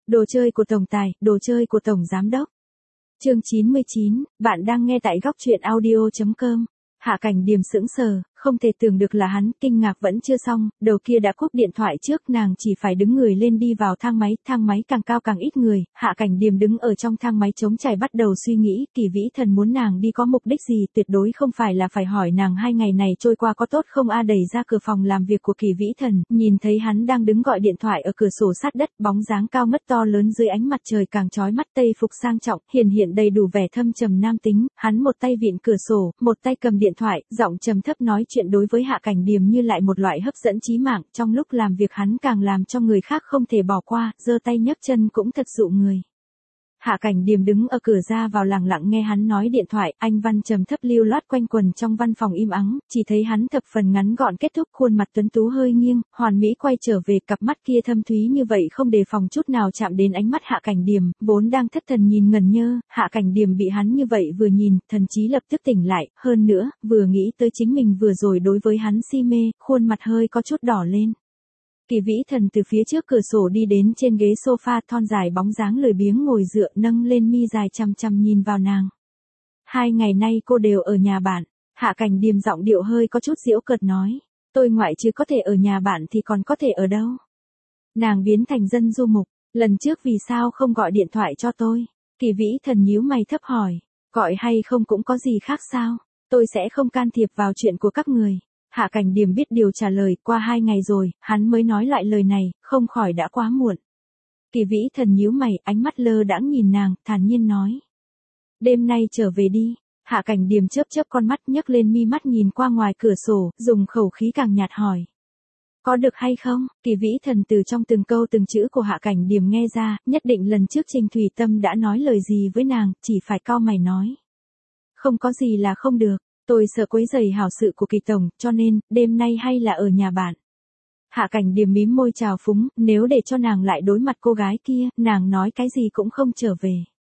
Đồ chơi của tổng tài, đồ chơi của tổng giám đốc. Chương 99, bạn đang nghe tại góc truyện audio.com. Hạ Cảnh Điềm sững sờ, không thể tưởng được là hắn, kinh ngạc vẫn chưa xong, đầu kia đã cúp điện thoại trước, nàng chỉ phải đứng người lên đi vào thang máy càng cao càng ít người, Hạ Cảnh Điềm đứng ở trong thang máy trống trải bắt đầu suy nghĩ, Kỳ Vĩ Thần muốn nàng đi có mục đích gì, tuyệt đối không phải là phải hỏi nàng 2 ngày này trôi qua có tốt không đẩy ra cửa phòng làm việc của Kỳ Vĩ Thần, nhìn thấy hắn đang đứng gọi điện thoại ở cửa sổ sát đất, bóng dáng cao ngất to lớn dưới ánh mặt trời càng chói mắt, tây phục sang trọng, hiện đầy đủ vẻ thâm trầm nam tính, hắn một tay vịn cửa sổ, một tay cầm điện thoại, giọng trầm thấp nói chuyện đối với Hạ Cảnh Điềm như lại một loại hấp dẫn chí mạng, trong lúc làm việc hắn càng làm cho người khác không thể bỏ qua, giơ tay nhấc chân cũng thật dụ người. Hạ Cảnh Điềm đứng ở cửa ra vào lặng lặng nghe hắn nói điện thoại, anh văn trầm thấp lưu loát quanh quần trong văn phòng im ắng, chỉ thấy hắn thập phần ngắn gọn kết thúc, khuôn mặt tuấn tú hơi nghiêng, hoàn mỹ quay trở về, cặp mắt kia thâm thúy như vậy không đề phòng chút nào chạm đến ánh mắt Hạ Cảnh Điềm, vốn đang thất thần nhìn ngẩn nhơ, Hạ Cảnh Điềm bị hắn như vậy vừa nhìn, thần trí lập tức tỉnh lại, hơn nữa, vừa nghĩ tới chính mình vừa rồi đối với hắn si mê, khuôn mặt hơi có chút đỏ lên. Kỳ Vĩ Thần từ phía trước cửa sổ đi đến trên ghế sofa, thon dài bóng dáng lười biếng ngồi dựa, nâng lên mi dài chằm chằm nhìn vào nàng. 2 ngày nay cô đều ở nhà bạn. Hạ Cảnh Điềm giọng điệu hơi có chút giễu cợt nói, tôi ngoại trừ có thể ở nhà bạn thì còn có thể ở đâu. Nàng biến thành dân du mục, lần trước vì sao không gọi điện thoại cho tôi? Kỳ Vĩ Thần nhíu mày thấp hỏi, gọi hay không cũng có gì khác sao? Tôi sẽ không can thiệp vào chuyện của các người. Hạ Cảnh Điềm biết điều trả lời, qua 2 ngày rồi, hắn mới nói lại lời này, không khỏi đã quá muộn. Kỳ Vĩ Thần nhíu mày, ánh mắt lơ đãng nhìn nàng, thản nhiên nói. Đêm nay trở về đi. Hạ Cảnh Điềm chớp con mắt, nhấc lên mi mắt nhìn qua ngoài cửa sổ, dùng khẩu khí càng nhạt hỏi. Có được hay không? Kỳ Vĩ Thần từ trong từng câu từng chữ của Hạ Cảnh Điềm nghe ra, nhất định lần trước Trình Thủy Tâm đã nói lời gì với nàng, chỉ phải cau mày nói. Không có gì là không được. Tôi sợ quấy rầy hảo sự của Kỳ tổng, cho nên, đêm nay hay là ở nhà bạn. Hạ Cảnh Điềm mím môi trào phúng, nếu để cho nàng lại đối mặt cô gái kia, nàng nói cái gì cũng không trở về.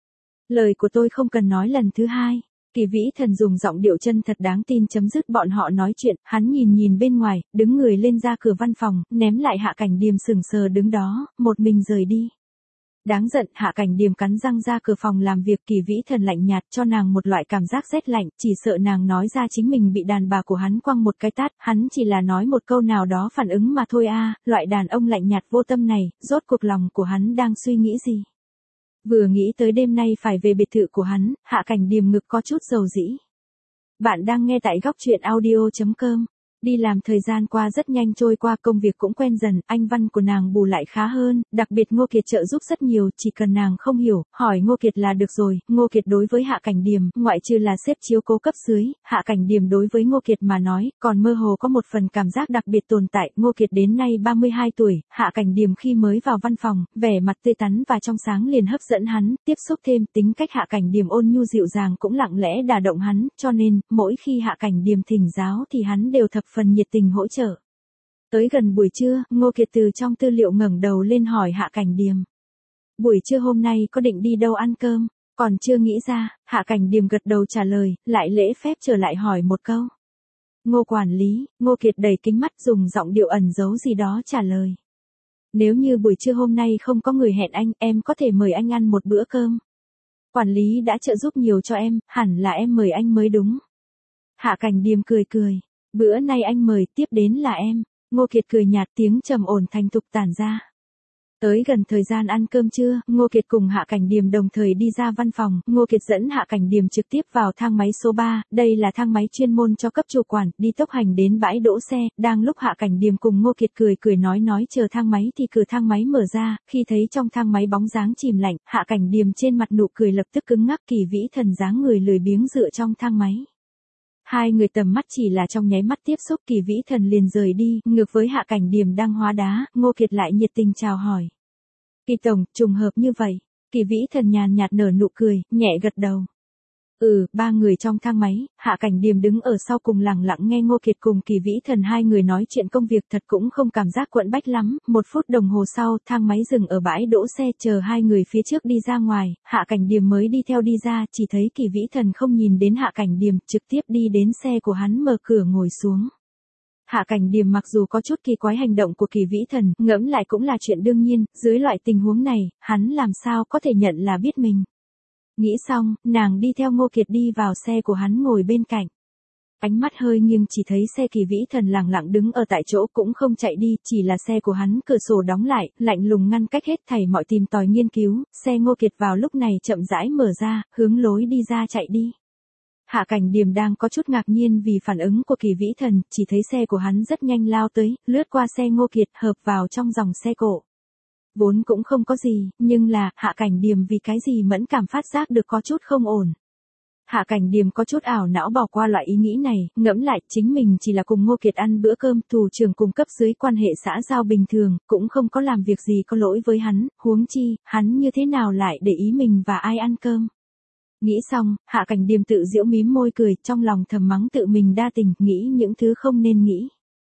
Lời của tôi không cần nói lần thứ 2. Kỳ Vĩ Thần dùng giọng điệu chân thật đáng tin chấm dứt bọn họ nói chuyện, hắn nhìn bên ngoài, đứng người lên ra cửa văn phòng, ném lại Hạ Cảnh Điềm sững sờ đứng đó, một mình rời đi. Đáng giận, Hạ Cảnh Điềm cắn răng ra cửa phòng làm việc, Kỳ Vĩ Thần lạnh nhạt cho nàng một loại cảm giác rét lạnh, chỉ sợ nàng nói ra chính mình bị đàn bà của hắn quăng một cái tát, hắn chỉ là nói một câu nào đó phản ứng mà thôi loại đàn ông lạnh nhạt vô tâm này, rốt cuộc lòng của hắn đang suy nghĩ gì. Vừa nghĩ tới đêm nay phải về biệt thự của hắn, Hạ Cảnh Điềm ngực có chút dầu dĩ. Bạn đang nghe tại góc truyện audio.com. Đi làm thời gian qua rất nhanh trôi qua, công việc cũng quen dần, anh văn của nàng bù lại khá hơn, đặc biệt Ngô Kiệt trợ giúp rất nhiều, chỉ cần nàng không hiểu, hỏi Ngô Kiệt là được rồi. Ngô Kiệt đối với Hạ Cảnh Điềm, ngoại trừ là sếp chiếu cố cấp dưới, Hạ Cảnh Điềm đối với Ngô Kiệt mà nói, còn mơ hồ có một phần cảm giác đặc biệt tồn tại. Ngô Kiệt đến nay 32 tuổi, Hạ Cảnh Điềm khi mới vào văn phòng, vẻ mặt tươi tắn và trong sáng liền hấp dẫn hắn, tiếp xúc thêm, tính cách Hạ Cảnh Điềm ôn nhu dịu dàng cũng lặng lẽ đả động hắn, cho nên, mỗi khi Hạ Cảnh Điềm thỉnh giáo thì hắn đều thập phần nhiệt tình hỗ trợ. Tới gần buổi trưa, Ngô Kiệt từ trong tư liệu ngẩng đầu lên hỏi Hạ Cảnh Điềm. Buổi trưa hôm nay có định đi đâu ăn cơm? Còn chưa nghĩ ra, Hạ Cảnh Điềm gật đầu trả lời, lại lễ phép trở lại hỏi một câu. Ngô quản lý, Ngô Kiệt đầy kính mắt dùng giọng điệu ẩn giấu gì đó trả lời. Nếu như buổi trưa hôm nay không có người hẹn anh, em có thể mời anh ăn một bữa cơm. Quản lý đã trợ giúp nhiều cho em, hẳn là em mời anh mới đúng. Hạ Cảnh Điềm cười. Bữa nay anh mời, tiếp đến là em. Ngô Kiệt cười nhạt, tiếng trầm ổn thành thục tản ra. Tới gần thời gian ăn cơm trưa, Ngô Kiệt cùng Hạ Cảnh Điềm đồng thời đi ra văn phòng, Ngô Kiệt dẫn Hạ Cảnh Điềm trực tiếp vào thang máy số 3, đây là thang máy chuyên môn cho cấp chủ quản, đi tốc hành đến bãi đỗ xe, đang lúc Hạ Cảnh Điềm cùng Ngô Kiệt cười nói chờ thang máy thì cửa thang máy mở ra, khi thấy trong thang máy bóng dáng chìm lạnh, Hạ Cảnh Điềm trên mặt nụ cười lập tức cứng ngắc, Kỳ Vĩ Thần dáng người lười biếng dựa trong thang máy. Hai người tầm mắt chỉ là trong nháy mắt tiếp xúc, Kỳ Vĩ Thần liền rời đi, ngược với Hạ Cảnh Điềm đang hóa đá, Ngô Kiệt lại nhiệt tình chào hỏi. Kỳ tổng, trùng hợp như vậy. Kỳ Vĩ Thần nhàn nhạt nở nụ cười, nhẹ gật đầu. Ba người trong thang máy, Hạ Cảnh Điềm đứng ở sau cùng lặng lặng nghe Ngô Kiệt cùng Kỳ Vĩ Thần hai người nói chuyện công việc, thật cũng không cảm giác quẫn bách lắm. 1 phút đồng hồ sau, thang máy dừng ở bãi đỗ xe, chờ hai người phía trước đi ra ngoài, Hạ Cảnh Điềm mới đi theo đi ra, chỉ thấy Kỳ Vĩ Thần không nhìn đến Hạ Cảnh Điềm, trực tiếp đi đến xe của hắn mở cửa ngồi xuống. Hạ Cảnh Điềm mặc dù có chút kỳ quái hành động của Kỳ Vĩ Thần, ngẫm lại cũng là chuyện đương nhiên, dưới loại tình huống này, hắn làm sao có thể nhận là biết mình. Nghĩ xong, nàng đi theo Ngô Kiệt đi vào xe của hắn ngồi bên cạnh. Ánh mắt hơi nghiêng chỉ thấy xe Kỳ Vĩ Thần lẳng lặng đứng ở tại chỗ cũng không chạy đi, chỉ là xe của hắn cửa sổ đóng lại, lạnh lùng ngăn cách hết thảy mọi tìm tòi nghiên cứu, xe Ngô Kiệt vào lúc này chậm rãi mở ra, hướng lối đi ra chạy đi. Hạ Cảnh Điềm đang có chút ngạc nhiên vì phản ứng của Kỳ Vĩ Thần, chỉ thấy xe của hắn rất nhanh lao tới, lướt qua xe Ngô Kiệt, hợp vào trong dòng xe cộ. Vốn cũng không có gì, nhưng là, Hạ Cảnh Điềm vì cái gì mẫn cảm phát giác được có chút không ổn. Hạ Cảnh Điềm có chút ảo não bỏ qua loại ý nghĩ này, ngẫm lại, chính mình chỉ là cùng Ngô Kiệt ăn bữa cơm, thủ trưởng cùng cấp dưới quan hệ xã giao bình thường, cũng không có làm việc gì có lỗi với hắn, huống chi, hắn như thế nào lại để ý mình và ai ăn cơm. Nghĩ xong, Hạ Cảnh Điềm tự giễu mím môi cười, trong lòng thầm mắng tự mình đa tình, nghĩ những thứ không nên nghĩ.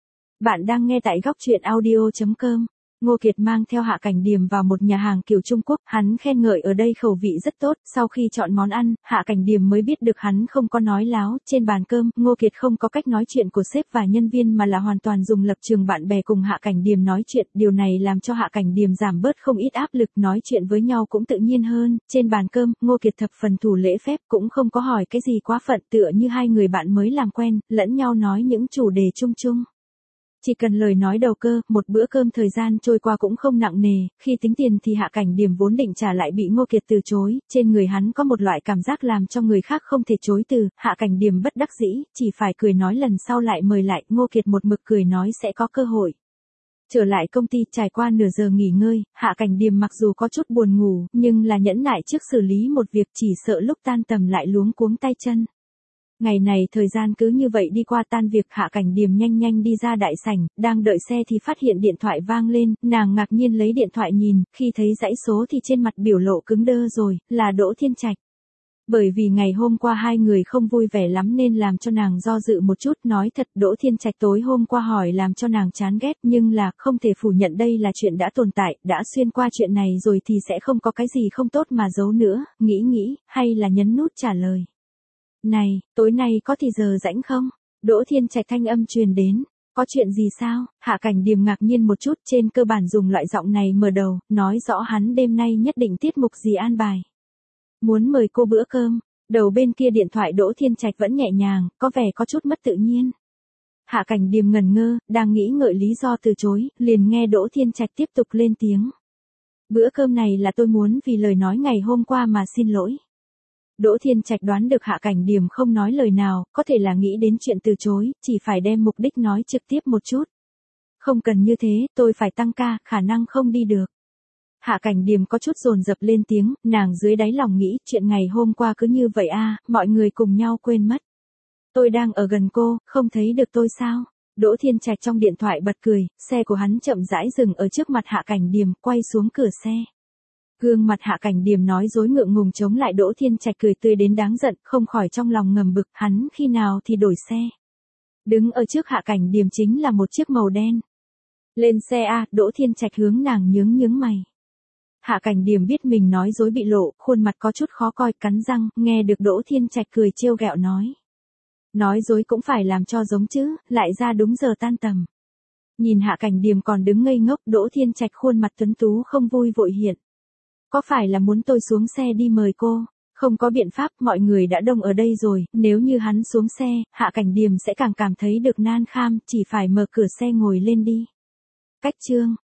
Bạn đang nghe tại góc truyện audio.com. Ngô Kiệt mang theo Hạ Cảnh Điềm vào một nhà hàng kiểu Trung Quốc, hắn khen ngợi ở đây khẩu vị rất tốt, sau khi chọn món ăn, Hạ Cảnh Điềm mới biết được hắn không có nói láo, trên bàn cơm, Ngô Kiệt không có cách nói chuyện của sếp và nhân viên mà là hoàn toàn dùng lập trường bạn bè cùng Hạ Cảnh Điềm nói chuyện, điều này làm cho Hạ Cảnh Điềm giảm bớt không ít áp lực, nói chuyện với nhau cũng tự nhiên hơn, trên bàn cơm, Ngô Kiệt thập phần thủ lễ phép, cũng không có hỏi cái gì quá phận, tựa như hai người bạn mới làm quen, lẫn nhau nói những chủ đề chung chung. Chỉ cần lời nói đầu cơ, một bữa cơm thời gian trôi qua cũng không nặng nề, khi tính tiền thì Hạ Cảnh Điềm vốn định trả lại bị Ngô Kiệt từ chối, trên người hắn có một loại cảm giác làm cho người khác không thể chối từ, Hạ Cảnh Điềm bất đắc dĩ, chỉ phải cười nói lần sau lại mời lại, Ngô Kiệt một mực cười nói sẽ có cơ hội. Trở lại công ty trải qua nửa giờ nghỉ ngơi, Hạ Cảnh Điềm mặc dù có chút buồn ngủ, nhưng là nhẫn nại trước xử lý một việc chỉ sợ lúc tan tầm lại luống cuống tay chân. Ngày này thời gian cứ như vậy đi qua tan việc Hạ Cảnh Điềm nhanh nhanh đi ra đại sảnh, đang đợi xe thì phát hiện điện thoại vang lên, nàng ngạc nhiên lấy điện thoại nhìn, khi thấy dãy số thì trên mặt biểu lộ cứng đơ rồi, là Đỗ Thiên Trạch. Bởi vì ngày hôm qua hai người không vui vẻ lắm nên làm cho nàng do dự một chút, nói thật Đỗ Thiên Trạch tối hôm qua hỏi làm cho nàng chán ghét, nhưng là không thể phủ nhận đây là chuyện đã tồn tại, đã xuyên qua chuyện này rồi thì sẽ không có cái gì không tốt mà giấu nữa, nghĩ, hay là nhấn nút trả lời. Này, tối nay có thì giờ rảnh không? Đỗ Thiên Trạch thanh âm truyền đến. Có chuyện gì sao? Hạ Cảnh Điềm ngạc nhiên một chút, trên cơ bản dùng loại giọng này mở đầu, nói rõ hắn đêm nay nhất định tiết mục gì an bài. Muốn mời cô bữa cơm. Đầu bên kia điện thoại Đỗ Thiên Trạch vẫn nhẹ nhàng, có vẻ có chút mất tự nhiên. Hạ Cảnh Điềm ngần ngơ, đang nghĩ ngợi lý do từ chối, liền nghe Đỗ Thiên Trạch tiếp tục lên tiếng. Bữa cơm này là tôi muốn vì lời nói ngày hôm qua mà xin lỗi. Đỗ Thiên Trạch đoán được Hạ Cảnh Điềm không nói lời nào, có thể là nghĩ đến chuyện từ chối, chỉ phải đem mục đích nói trực tiếp một chút. Không cần như thế, tôi phải tăng ca, khả năng không đi được. Hạ Cảnh Điềm có chút dồn dập lên tiếng, nàng dưới đáy lòng nghĩ, chuyện ngày hôm qua cứ như vậy à, mọi người cùng nhau quên mất. Tôi đang ở gần cô, không thấy được tôi sao? Đỗ Thiên Trạch trong điện thoại bật cười, xe của hắn chậm rãi dừng ở trước mặt Hạ Cảnh Điềm, quay xuống cửa xe. Gương mặt Hạ Cảnh Điềm nói dối ngượng ngùng chống lại Đỗ Thiên Trạch cười tươi đến đáng giận, không khỏi trong lòng ngầm bực, hắn khi nào thì đổi xe. Đứng ở trước Hạ Cảnh Điềm chính là một chiếc màu đen. Lên xe a, Đỗ Thiên Trạch hướng nàng nhướng mày. Hạ Cảnh Điềm biết mình nói dối bị lộ, khuôn mặt có chút khó coi, cắn răng, nghe được Đỗ Thiên Trạch cười trêu ghẹo nói. Nói dối cũng phải làm cho giống chứ, lại ra đúng giờ tan tầm. Nhìn Hạ Cảnh Điềm còn đứng ngây ngốc, Đỗ Thiên Trạch khuôn mặt tuấn tú không vui vội hiện. Có phải là muốn tôi xuống xe đi mời cô? Không có biện pháp, mọi người đã đông ở đây rồi, nếu như hắn xuống xe, Hạ Cảnh Điềm sẽ càng cảm thấy được nan kham, chỉ phải mở cửa xe ngồi lên đi. Cách chương.